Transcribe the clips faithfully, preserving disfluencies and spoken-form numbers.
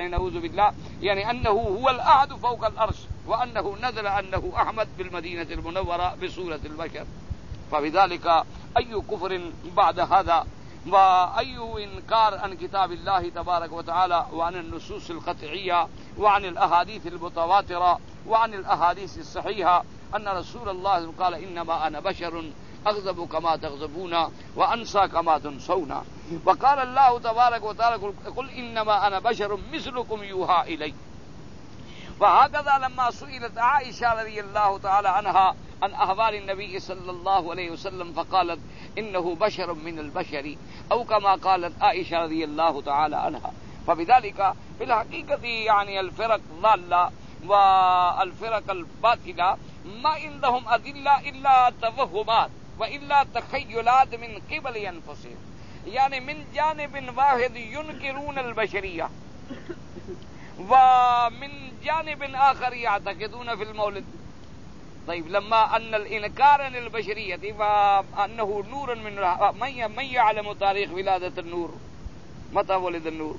يعني नऊज़ु बिल्लाह, यानी अन्नहु हुवल अहद फौकल अर्श व अन्नहु नज़ल अन्नहु अहमद बिल मदीनतिल मुनव्वरा बिसूरतिल बशर। फबिज़ालिका अय्यु कुफ्रिन बाद हादा व अय्यु इनकार अन किताबिल्लाहि तबारक व तआला व अन नुसूसिल क़त्इय्या व अनिल अहादीसिल मुतवातिरा व अनिल अहादीसिस सहीहा अन्न रसूलल्लाह क़ाल इन्नमा अना बशरुन अग़ज़बु कमा तग़ज़बूना व अंसा कमा तुनसौना व क़ाल अल्लाहु तबारक व तआला क़ुल इन्नमा अना बशरुम मिस्लुकुम यूहा इलै। वहकज़ा लम्मा सुइलत आइशा रज़ियल्लाहु तआला अन्हा अन अहवालिन नबी सल्लल्लाहु अलैहि वसल्लम फ़क़ालत इन्नहु बशरुम मिनल बशरी औ कमा क़ालत आइशा रज़ियल्लाहु तआला अन्हा। फबिज़ालिका फिल हक़ीक़ति यानी अल फ़िरक़ ज़ाल्ला व अल फ़िरक़ अल बातिला मा इंदहुम अदिल्ला इल्ला तवहुमात व इल्ला तख़य्युलात मिन क़िबल अनफुसिहिम, यानी मिन जानिबिन वाहिद युनकिरून अल बशरिय्या व मिन जानिबिन आखर यअतक़िदून फिल मौलिद। طيب لما أن الإنكار عن البشرية وأنه نور من من يعلم تاريخ ولادة النور متى ولد النور،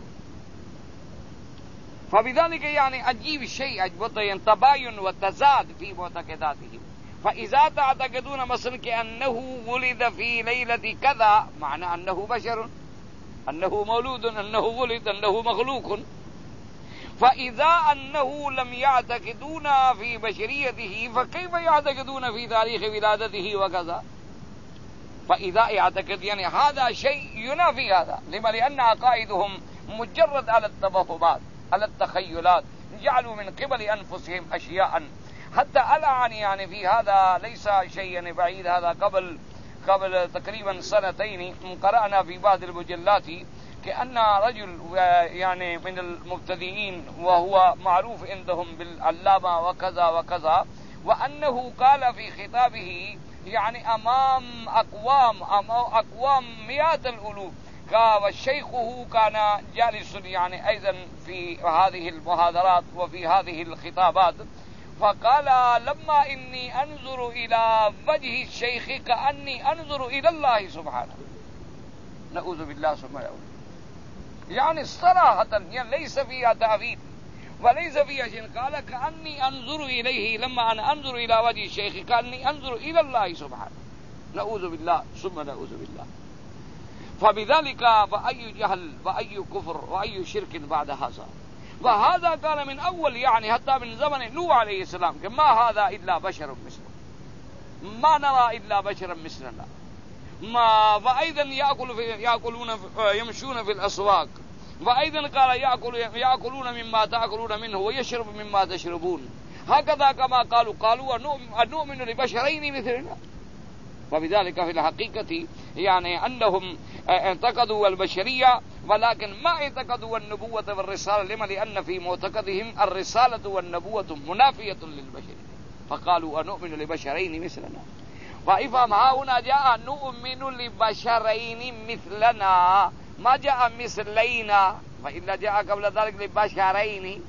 فبذلك يعني عجيب الشيء أجبطين تباين وتزاد في معتقداتهم. فإذا تعتقدون مثلا كأنه ولد في ليلة كذا معنى أنه بشر، أنه مولود، أنه ولد، أنه مخلوق. فإذا أنه لم يعتقدون في بشريته فكيف يعتقدون في تاريخ ولادته وكذا؟ فإذا يعتقد يعني هذا شيء ينافي هذا. لما؟ لأن عقائدهم مجرد على التوهمات، على التخيلات، جعلوا من قبل أنفسهم أشياء حتى الآن يعني في هذا ليس شيئا بعيد. هذا قبل قبل تقريبا سنتين قرأنا في بعض المجلات كأن رجل يعني من المبتدئين وهو معروف عندهم بالعلامة وكذا وكذا، وأنه قال في خطابه يعني أمام أقوام أمام أقوام مئات الألوف، وشيخه كان جالس يعني أيضا في هذه المحاضرات وفي هذه الخطابات، فقال لما إني أنظر إلى وجه الشيخ كأني أنظر إلى الله سبحانه، نعوذ بالله سبحانه، يعني صراحة يعني ليس فيها تعبير وليس فيها شيء. قال كأني أنظر إليه، لما أنا أنظر إلى وجه الشيخ كأني أنظر إلى الله سبحانه، نعوذ بالله ثم نعوذ بالله. فبذلك فأي جهل وأي كفر وأي شرك بعد هذا. وهذا كان من أول يعني حتى من زمن نوح عليه السلام، ما هذا إلا بشر مثلنا، ما نرى إلا بشرا مثلنا. ما وأيضا يأكل في يأكلون في يمشون في الأسواق، وأيضا قال يأكل يأكلون مما تأكلون منه ويشرب مما تشربون، هكذا كما قالوا قالوا أنؤمن لبشرين مثلنا. وبذلك في الحقيقة يعني أنهم اعتقدوا البشرية ولكن ما اعتقدوا النبوة والرسالة. لما؟ لأن في معتقدهم الرسالة والنبوة منافية للبشرية، فقالوا أنؤمن لبشرين مثلنا. فإفهم ها هنا جاء نؤمن لبشرين مثلنا، ما جاء مثلينا، فإلا جاء قبل ذلك لبشرين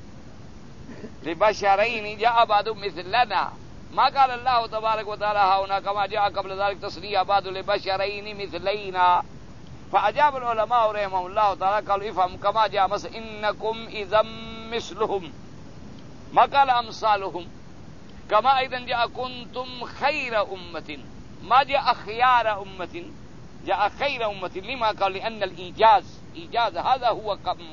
لبشرين جاء بعد مثلنا، ما قال الله تبارك وتعالى ها هنا كما جاء قبل ذلك تصريح بعد لبشرين مثلينا. فأجاب العلماء رحمهم الله تعالى قالوا افهم كما جاء مثلا إنكم إذا مثلهم، ما قال أمثالهم. كما أيضا جاء كنتم خير أمة، ما جاء خيار أمة، جاء خير أمة. لما؟ قال لأن الإيجاز إيجاز هذا هو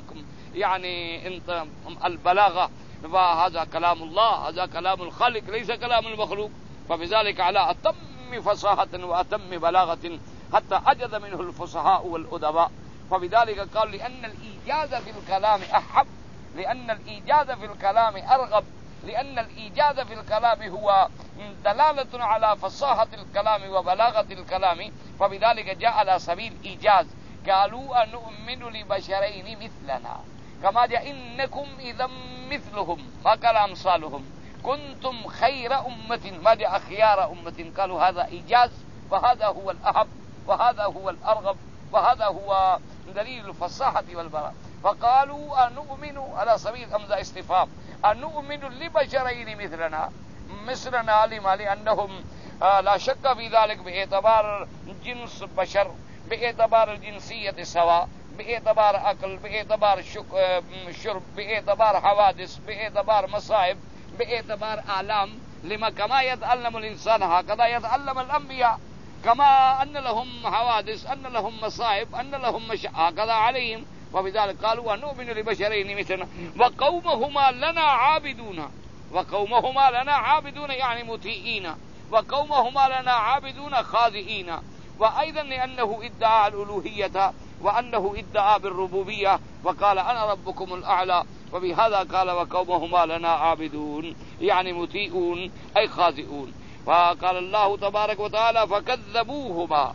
يعني انت البلاغة، وهذا كلام الله، هذا كلام الخالق ليس كلام المخلوق. فبذلك على أتم فصاحة وأتم بلاغة حتى عجز منه الفصحاء والأدباء. فبذلك قال لأن الإيجاز في الكلام أحب، لأن الإيجاز في الكلام أرغب، لأن الإيجاز في الكلام هو دلالة على فصاحة الكلام وبلاغة الكلام. فبذلك جاء على سبيل إيجاز. قالوا أنؤمن لبشرين مثلنا، كما جاء إنكم إذا مثلهم، ما قال أمثالهم. كنتم خير أمة، ما جاء خيار أمة. قالوا هذا إيجاز، وهذا هو الأحب، وهذا هو الأرغب، وهذا هو دليل الفصاحة والبلاغة. فقالوا أنؤمن على سبيل همزة استفهام، أنؤمن لبشرين مثلنا مثلنا. لما؟ لأنهم لا شك في ذلك باعتبار جنس بشر، باعتبار الجنسية سواء، बेएतबार अकल, बेएतबार शुर्ब, बेएतबार हवादिस, बेएतबार मसाइब, बेएतबार आलाम। लिमा कमा यतअल्लमुल इंसान हकदा यतअल्लमुल अंबिया, कमा अन्न लहुम हवादिस, अन्न लहुम मसाइब, अन्न लहुम हकदा अलैहिम वबिज़ालिक क़ालू अनुमिनु लिबशरैनि मिथलना व क़ौमुहुमा लना आबिदून व क़ौमुहुमा लना आबिदून यानी मुतीईन व क़ौमुहुमा लना आबिदून खाज़िईन व अयदन लिअन्नहु इद्दआ अल-उलूहिय्यत व अन्नहु इद्दआ बिर्रुबूबिय्यह व क़ाल अना रब्बुकुमुल अअला व बिहाज़ा क़ाल व क़ौमुहुमा लना आबिदून यानी मुतीऊन ऐ खाज़िऊन। وقال الله تبارك وتعالى فكذبوهما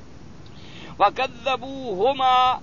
فكذبوهما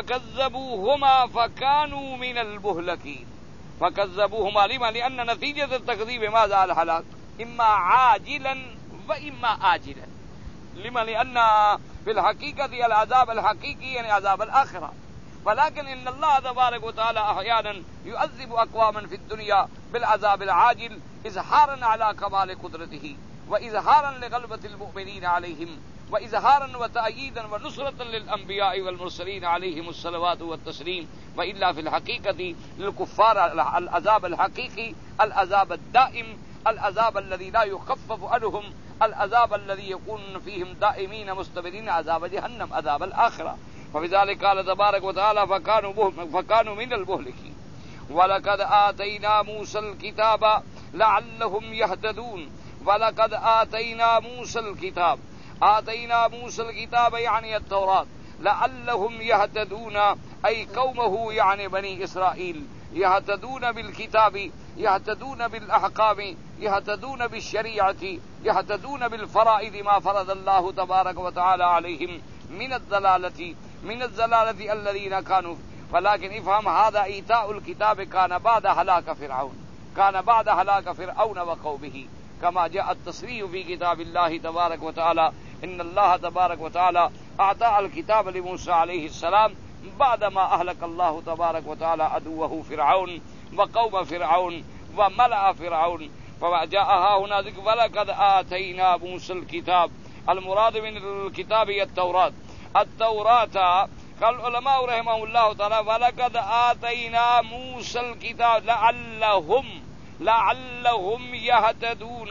فكذبوهما فكانوا من المهلكين. فكذبوهما لما؟ لأن نتيجة التكذيب ماذا؟ الهلاك، إما عاجلا وإما آجلا. لما؟ لأن في الحقيقة العذاب الحقيقي يعني عذاب الآخرة، ولكن إن الله تبارك وتعالى أحيانا يعذب أقواما في الدنيا بالعذاب العاجل إظهارا على كمال قدرته وإظهارا لغلبة المؤمنين عليهم وإظهارا وتأييدا ونصرة للأنبياء والمرسلين عليهم الصلوات والتسليم. وإلا في الحقيقة للكفار العذاب الحقيقي العذاب الدائم، العذاب الذي لا يخفف عنهم، العذاب الذي يكون فيهم دائمين مستمرين، عذاب جهنم، عذاب الآخرة. فبذلك قال تبارك وتعالى فكانوا, فكانوا من المهلكين. ولقد آتينا موسى الكتاب لعلهم يهتدون. ولقد آتينا موسى الكتاب، آتينا موسى الكتاب يعني التوراة، لعلهم يهتدون أي قومه يعني بني إسرائيل، يهتدون بالكتاب، يهتدون بالأحكام، يهتدون بالشريعة، يهتدون بالفرائض ما فرض الله تبارك وتعالى عليهم من الضلالة من الضلالة الذين كانوا. ولكن افهم هذا إيتاء الكتاب كان بعد هلاك فرعون، كان بعد هلاك فرعون وقومه، كما جاء التصريح في كتاب الله تبارك وتعالى إن الله تبارك وتعالى أعطى الكتاب لموسى عليه السلام بعدما أهلك الله تبارك وتعالى عدوه فرعون وقوم فرعون وملأ فرعون. فجاءها هنا ذكر ولقد آتينا موسى الكتاب، المراد من الكتاب هي التوراة. التوراة قال العلماء رحمهم الله تعالى ولقد آتينا موسى الكتاب لعلهم لعلهم يهتدون،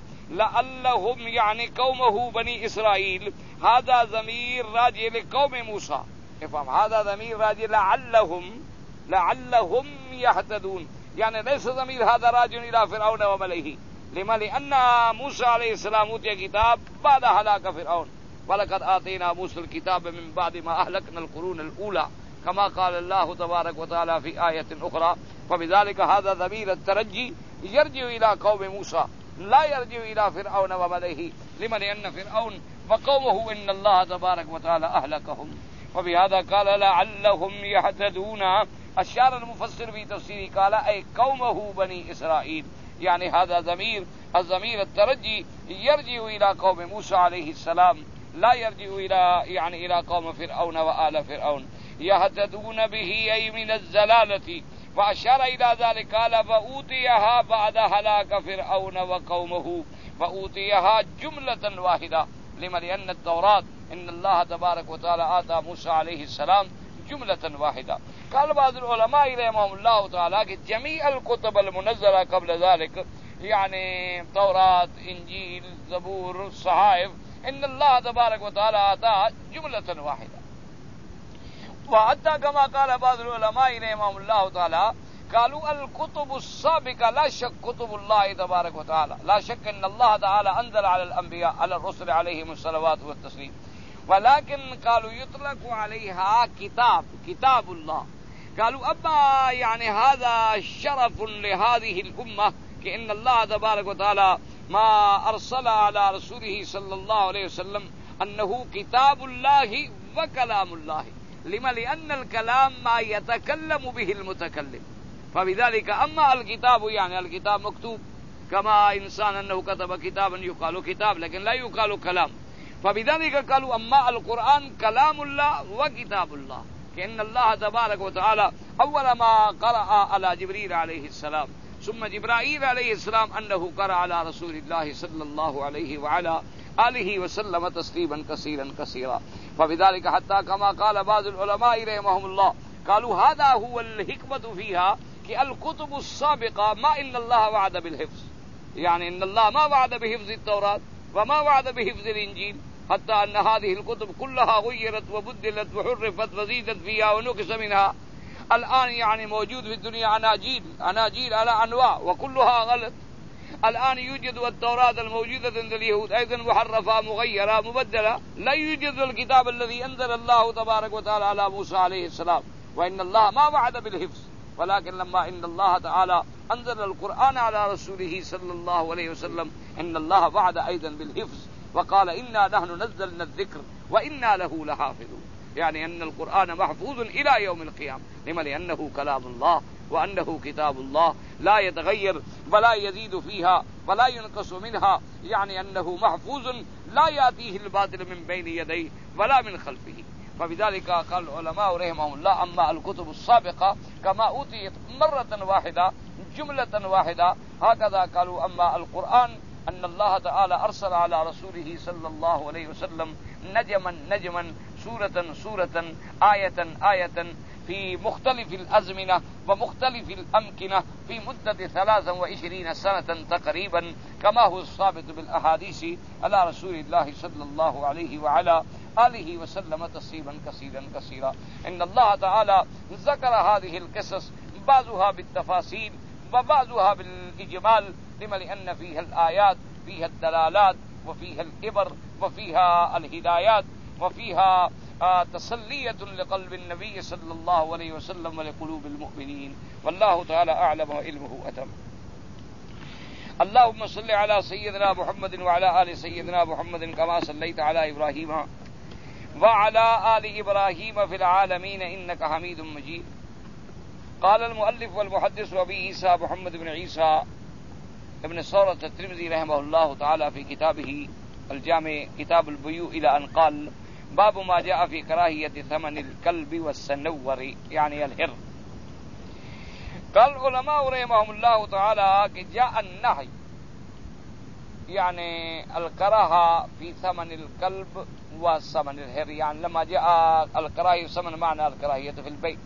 لعلهم يعني قومه بني إسرائيل، هذا ضمير راجع لقوم موسى. افهم هذا ضمير راجع لعلهم لعلهم يهتدون، يعني ليس ضمير هذا راجع إلى فرعون وملئه. لما؟ لأن موسى عليه السلام أوتي كتاب بعد هلاك فرعون. ولقد آتينا موسى الكتاب من بعد ما أهلكنا القرون الأولى، كما قال الله تبارك وتعالى في آية أخرى. فبذلك هذا ضمير الترجي يرجع إلى قوم موسى، لا يرجع إلى فرعون وملئه. لمن؟ لأن فرعون وقومه إن الله تبارك وتعالى أهلكهم. وبهذا قال لعلهم يهتدون. أشار المفسر في تفسيره قال أي قومه بني إسرائيل، يعني هذا ضمير الضمير الترجي يرجع إلى قوم موسى عليه السلام، لا يرجع إلى يعني إلى قوم فرعون وآل فرعون. يهتدون به أي من الزلالة. وأشار إلى ذلك قال فأوتيها بعد هلاك فرعون وقومه، فأوتيها جملة واحدة. لما؟ لأن التوراة إن الله تبارك وتعالى آتى موسى عليه السلام جملة واحدة. قال بعض العلماء رحمهم الله تعالى جميع الكتب المنزلة قبل ذلك يعني توراة، إنجيل، زبور، صحائف، إن الله تبارك وتعالى آتى جملة واحدة. وحتى كما قال بعض العلماء رحمهم الله تعالى قالوا الكتب السابقة لا شك كتب الله تبارك وتعالى، لا شك أن الله تعالى أنزل على الأنبياء على الرسل عليهم الصلوات والتسليم، ولكن قالوا يطلق عليها كتاب كتاب الله. قالوا أما يعني هذا شرف لهذه الأمة كأن الله تبارك وتعالى ما أرسل على رسوله صلى الله عليه وسلم أنه كتاب الله وكلام الله. لما؟ لأن الكلام ما يتكلم به المتكلم. فبذلك أما الكتاب يعني الكتاب مكتوب، كما إنسان أنه كتب كتابا يقال كتاب لكن لا يقال كلام. فبذلك قالوا أما القرآن كلام الله وكتاب الله، كأن الله تبارك وتعالى أول ما قرأ على جبريل عليه السلام ثم جبرائيل عليه السلام أنه قرأ على رسول الله صلى الله عليه وعلى आलिहि वसल्लम तस्लीमन कसीरन कसीरा। फबिदालिका हत्ता कमा क़ाल बाज़ुल उलमा रहमहुमुल्लाह क़ालू हाज़ा हुवल हिकमतु फ़ीहा कि अल कुतुबुस साबिक़ा मा इन्नल्लाह वअद बिल हिफ्ज़, यानी इन्नल्लाह मा वअद बिहिफ्ज़ित तौरात व मा वअद बिहिफ्ज़िल इंजील हत्ता अन्न हाज़िहिल कुतुब कुल्लहा गुय्यरत व बुद्दिलत व हुर्रिफत व ज़ीदत फ़ीहा व नुक़िस मिनहा। الآن يعني موجود في الدنيا أناجيل أناجيل على أنواع وكلها غلط. الآن يوجد التوراة الموجودة عند اليهود أيضا محرفة مغيرة مبدلة. لا يوجد الكتاب الذي أنزل الله تبارك وتعالى على موسى عليه السلام، وإن الله ما وعد بالحفظ، ولكن لما إن الله تعالى أنزل القرآن على رسوله صلى الله عليه وسلم إن الله وعد أيضا بالحفظ وقال إنا نحن نزلنا الذكر وإنا له لحافظون، يعني أن القرآن محفوظ إلى يوم القيامة. لما؟ لأنه كلام الله وأنه كتاب الله لا يتغير ولا يزيد فيها ولا ينقص منها، يعني أنه محفوظ لا يأتيه الباطل من بين يديه ولا من خلفه. فبذلك قال العلماء رحمهم الله أما الكتب السابقة كما أوتيت مرة واحدة جملة واحدة هكذا قالوا. أما القرآن أن الله تعالى أرسل على رسوله صلى الله عليه وسلم نجما نجما سورة سورة آية آية في مختلف الأزمنة ومختلف الأمكنة في مدة ثلاثا وعشرين سنة تقريبا، كما هو الثابت بالأحاديث على رسول الله صلى الله عليه وعلى آله وسلم تسليما كثيرا كثيرا. إن الله تعالى ذكر هذه القصص بعضها بالتفاصيل وبعضها بالإجمال، لما؟ لأن فيها الآيات فيها الدلالات وفيها الإبر وفيها الهدايات وفيها آه تسلية لقلب النبي صلى الله عليه وسلم ولقلوب المؤمنين. والله تعالى أعلم وعلمه أتم. اللهم صل على سيدنا محمد وعلى آل سيدنا محمد كما صليت على إبراهيم وعلى آل إبراهيم في العالمين إنك حميد مجيد. قال المؤلف والمحدث أبي عيسى محمد بن عيسى ابن ثورة الترمذي رحمه الله تعالى في كتابه الجامع كتاب البيوع إلى أن قال باب ما جاء في كراهية ثمن الكلب والسنور يعني الهر. قال العلماء رحمهم الله تعالى कि جاء النهي يعني الكراهة في ثمن الكلب وثمن الهر، يعني لما جاء الكراهية ثمن معنى الكراهية في البيع.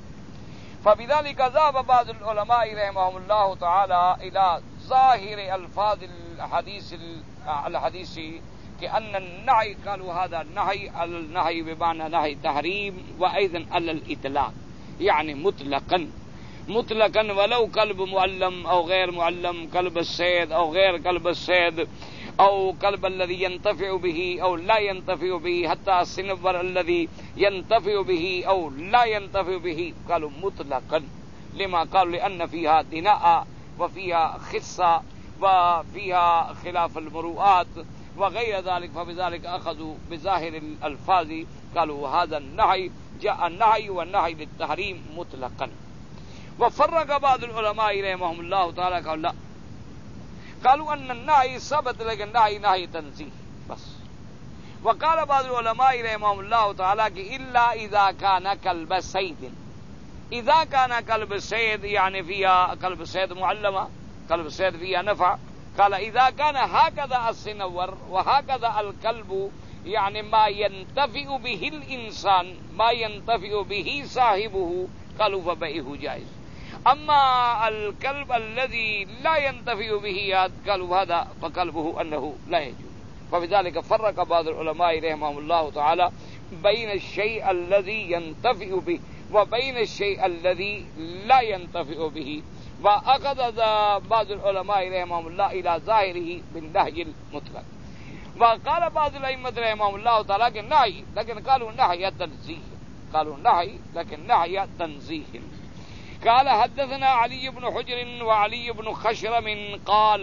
فبذلك ذهب بعض العلماء رحمهم الله تعالى إلى ظاهر ألفاظ الحديث الحديث كأن النهي، قالوا هذا النهي النهي بمعنى نهي تحريم وأيضا على الإطلاق، يعني مطلقا مطلقا ولو كلب معلم أو غير معلم، كلب الصيد أو غير كلب الصيد، أو كلب الذي ينتفع به أو لا ينتفع به، حتى السنور الذي ينتفع به أو لا ينتفع به، قالوا مطلقا. لما؟ قالوا لأن فيها دناء وفيها خصة وفيها خلاف المروءات وغير ذلك، فبذلك أخذوا بظاهر الألفاظ قالوا هذا النهي جاء النهي والنهي للتحريم مطلقا. وفرق بعض العلماء رحمهم الله تعالى قالوا لا، قالوا أن النهي ثبت لكن النهي نهي تنزيه بس. وقال بعض العلماء رحمهم الله تعالى إلا إذا كان كلب صيد، إذا كان كلب صيد يعني فيها كلب صيد معلمة، كلب صيد فيها نفع. قال إذا كان هكذا السنور وهكذا الكلب يعني ما ينتفع به الإنسان ما ينتفع به صاحبه، قالوا فبيعه جائز. أما الكلب الذي لا ينتفع به قالوا هذا فكلبه أنه لا يجوز. فبذلك فرق بعض العلماء رحمهم الله تعالى بين الشيء الذي ينتفع به وبين الشيء الذي لا ينتفع به، وأخذ بعض العلماء رحمهم الله إلى ظاهره بالنهي المطلق. وقال بعض الأئمة رحمهم الله تعالى النهي، لكن قالوا نهي تنزيه، قالوا نهي لكن نهي تنزيه. قال حدثنا علي بن حجر وعلي بن خشرم قال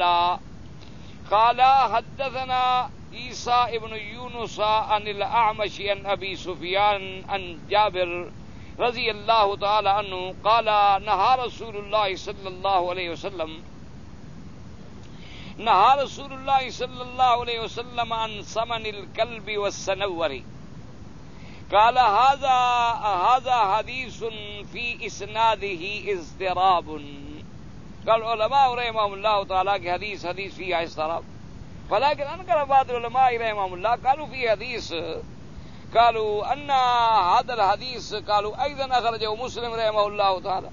قال حدثنا عيسى بن يونس عن الأعمش عن أبي سفيان عن جابر رضي الله تعالى عنه قال نهى رسول الله صلى الله عليه وسلم نهى رسول الله صلى الله عليه وسلم عن ثمن الكلب والسنور. قال هذا هذا حديث في إسناده اضطراب. قال العلماء رحمهم الله تعالى کہ حدیث حدیث فيها اضطراب. ولكن أنكر بعض العلماء رحمهم الله قالوا في حديث قالوا أن هذا الحديث قالوا أيضا أخرجه مسلم رحمه الله تعالى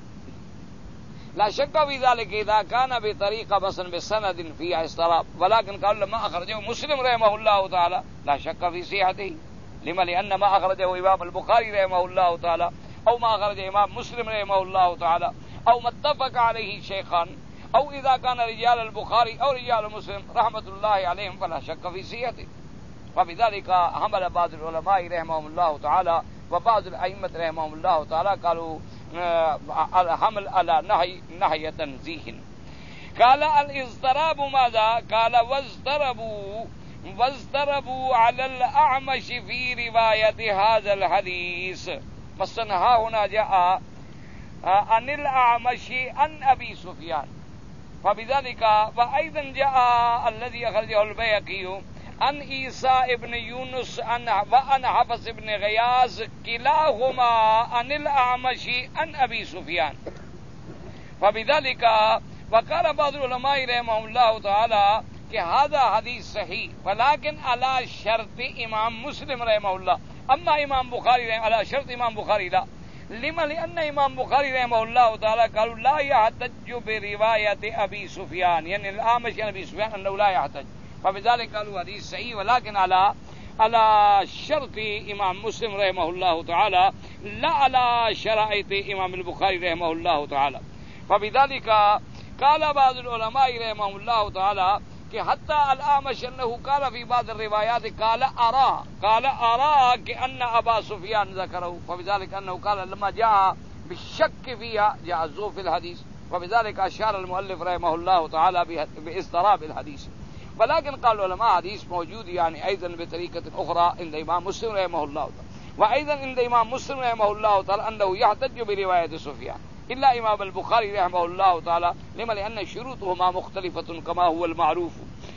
لا شك في ذلك إذا كان بطريقة مثلا بسند فيها اضطراب، ولكن قالوا لما أخرجه مسلم رحمه الله تعالى لا شك في صحته. لما؟ لأن ما أخرجه إمام البخاري رحمه الله تعالى أو ما أخرج إمام مسلم رحمه الله تعالى أو ما اتفق عليه الشيخان أو إذا كان رجال البخاري أو رجال مسلم رحمة الله عليهم فلا شك في صحته. وبذلك حمل بعض العلماء رحمهم الله تعالى وبعض الأئمة رحمهم الله تعالى قالوا الحمل على نهي نهي تنزيه. قال الاضطراب ماذا؟ قال واضطربوا واضطربوا على الأعمش في رواية هذا الحديث. مثلا ها هنا جاء عن الأعمش عن أبي سفيان، فبذلك وأيضا جاء الذي أخرجه البيهقي عن عيسى ابن يونس وعن حفص بن غياث كلاهما عن الأعمش عن أبي سفيان. فبذلك وقال بعض العلماء رحمهم الله تعالى کہ هذا حدیث صحیح ولكن على شرط امام مسلم رحمه الله، اما امام بخاری على شرط امام بخاری لا. لما؟ لأن امام بخاری رحمه الله تعالى قالوا لا يحتج برواية أبي سفيان، يعني الأعمش عن أبي سفيان أنه لا يحتج، فبذلك قالوا حديث صحيح ولكن على على شرط امام مسلم رحمه الله تعالى لا على شرائط امام البخاري رحمه الله تعالى. فبذلك قال بعض العلماء رحمه الله تعالى کہ حتى الأعمش أنه قال في بعض الروايات قال أرى قال أرى كأن أبا سفيان ذكره، فبذلك أنه قال لما جاء بالشك فيها جاء الزوف في الحديث، وبذلك أشار المؤلف رحمه الله تعالى باضطراب الحديث. ولكن قال العلماء حديث موجود يعني أيضا بطريقة أخرى عند إمام مسلم رحمه الله تعالى، وأيضا عند إمام مسلم رحمه الله تعالى أنه يحتج برواية سفيان، إلا إمام البخاري رحمه الله تعالى. لما؟ لأن شروطهما مختلفة كما هو المعروف.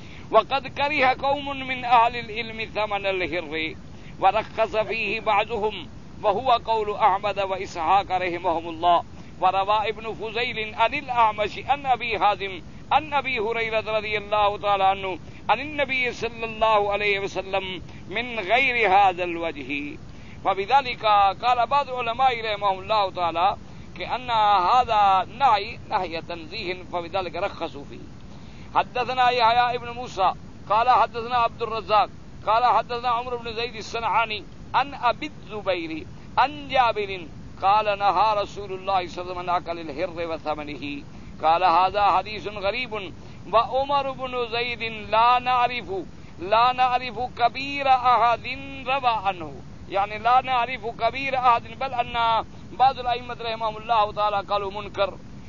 وقد كره قوم من أهل العلم ثمن الهر ورخص فيه بعضهم وهو قول أحمد وإسحاق رحمهم الله. وروى ابن فزيل عن الأعمش عن أبي حازم عن أبي هريرة رضي الله تعالى عنه عن النبي صلى الله عليه وسلم من غير هذا الوجه. وبذلك قال بعض العلماء رحمهم الله تعالى كأن هذا نهي نهي تنزيه، فبذلك رخصوا فيه. حدثنا يحيى ابن موسى قال حدثنا عبد الرزاق قال حدثنا عمرو بن زيد الصنعاني عن أبي الزبير عن جابر قال نهى رسول الله صلى الله عليه وسلم عن الهر وثمنه. قال هذا حديث غريب وعمر بن زيد لا نعرف لا نعرف كبير أحد روى عنه، يعني لا نعرف كبير أحد، بل أن بعض الأئمة رحمهم الله تعالى قالوا منكر،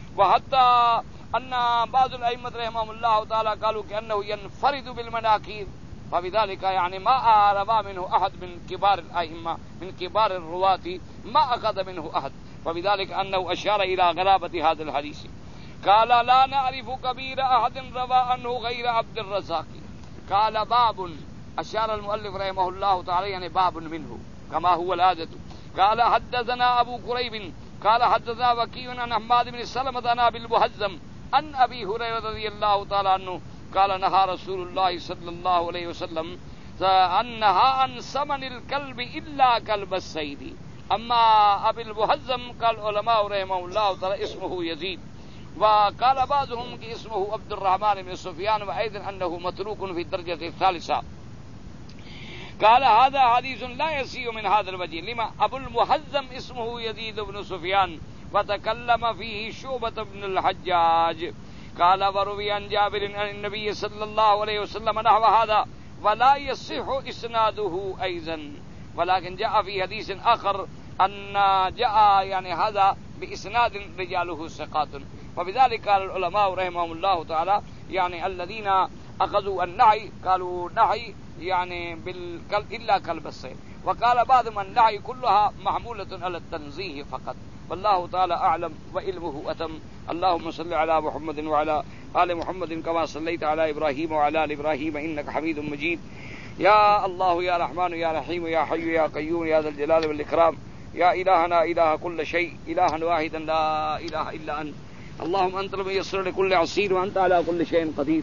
وحتى أن بعض الأئمة رحمهم الله تعالى قالوا كأنه ينفرد بالمناكير، فبذلك يعني ما روى منه أحد من كبار الأئمة من كبار الرواة ما أخذ منه أحد، فبذلك أنه أشار إلى غرابة هذا الحديث. قال لا نعرف كبير أحد روى عنه غير عبد الرزاق. قال باب، أشار المؤلف رحمه الله تعالى يعني باب منه كما هو العادة. قال حدثنا أبو كريب قال حدثنا وكيع عن حماد بن سلمة عن أبي المهزم عن أبي هريرة رضي الله تعالى عنه قال نهى رسول الله صلى الله عليه وسلم أن نهى عن ثمن الكلب إلا كلب الصيد. أما أبي المهزم قال علماء رحمه الله تعالى اسمه يزيد، وقال بعضهم اسمه عبد الرحمن بن سفيان، وأيضا أنه متروك في الدرجة الثالثة. قال هذا حديث لا يسيء من هذا الوجه. لما؟ أبو المهزم اسمه يزيد بن سفيان وتكلم فيه شعبة بن الحجاج. قال وروي عن جابر عن النبي صلى الله عليه وسلم نحو هذا ولا يصح إسناده أيضا، ولكن جاء في حديث آخر أن جاء يعني هذا بإسناد رجاله ثقات. وبذلك قال العلماء رحمهم الله تعالى يعني الذين أخذوا النهي قالوا نهي يعني بالكلب إلا كلب الصيد، وقال بعضهم النهي كلها محمولة على التنزيه فقط، والله تعالى أعلم وعلمه أتم. اللهم صل على محمد وعلى آل محمد كما صليت على إبراهيم وعلى آل إبراهيم إنك حميد مجيد. يا الله يا رحمن يا رحيم يا حي يا قيوم يا ذا الجلال والإكرام، يا إلهنا إله كل شيء، إلها واحدا لا إله إلا أنت. اللهم أنت الميسر لكل عسير وأنت على كل شيء قدير.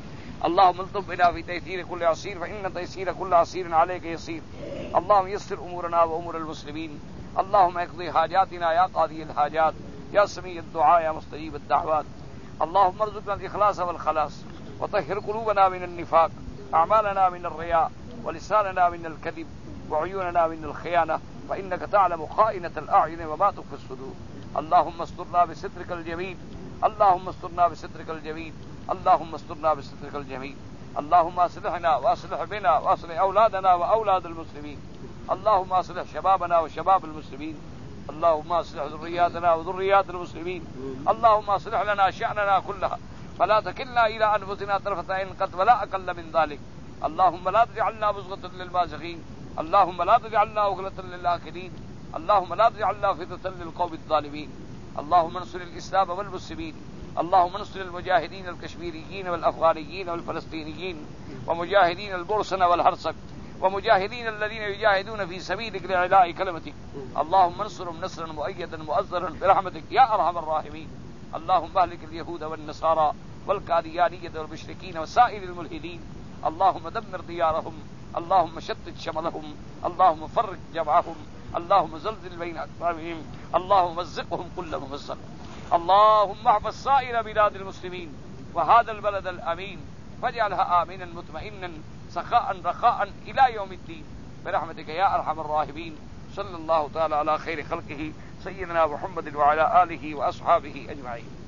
اللهم الطف بنا في تيسير كل عسير فإن تيسير كل عسير عليك يسير. اللهم يسر أمورنا وأمور المسلمين. اللهم اقضي حاجاتنا يا قاضي الحاجات يا سميع الدعاء يا مستجيب الدعوات. اللهم ارزقنا الإخلاص والخلاص وطهر قلوبنا من النفاق، أعمالنا من الرياء، ولساننا من الكذب، وعيوننا من الخيانة، فإنك تعلم خائنة الأعين وما تخفي الصدور. اللهم استرنا بسترك الجميل. اللهم استرنا بسترك الجميل. اللهم استرنا بسترك الجميل. اللهم اصلحنا واصلح بنا واصلح أولادنا وأولاد المسلمين. اللهم اصلح شبابنا وشباب المسلمين. اللهم اصلح ذرياتنا وذريات المسلمين. اللهم اصلح لنا شأننا كلها فلا تكلنا إلى أنفسنا طرفة عين قط ولا أقل من ذلك. اللهم لا تجعلنا بزغة للمازغين. اللهم لا تجعلنا أغلة للآكلين. اللهم لا تجعلنا فتنة للقوم الظالمين. اللهم انصر الإسلام والمسلمين. اللهم انصر المجاهدين الكشميريين والأفغانيين والفلسطينيين ومجاهدين البورسنة والهرسك ومجاهدين الذين يجاهدون في سبيلك لإعلاء كلمتك. اللهم انصرهم نصرا مؤيدا مؤزرا برحمتك يا أرحم الراحمين. اللهم اهلك اليهود والنصارى والقاديانية والمشركين وسائر الملحدين. اللهم دمر ديارهم. اللهم شتت شملهم. اللهم فرق جمعهم. اللهم زلزل بين أكفافهم. اللهم مزقهم كل ممزق. اللهم احفظ سائر بلاد المسلمين وهذا البلد الأمين واجعلها آمنا مطمئنا سخاء رخاء إلى يوم الدين برحمتك يا أرحم الراحمين. صلى الله تعالى على خير خلقه سيدنا محمد وعلى آله وأصحابه أجمعين.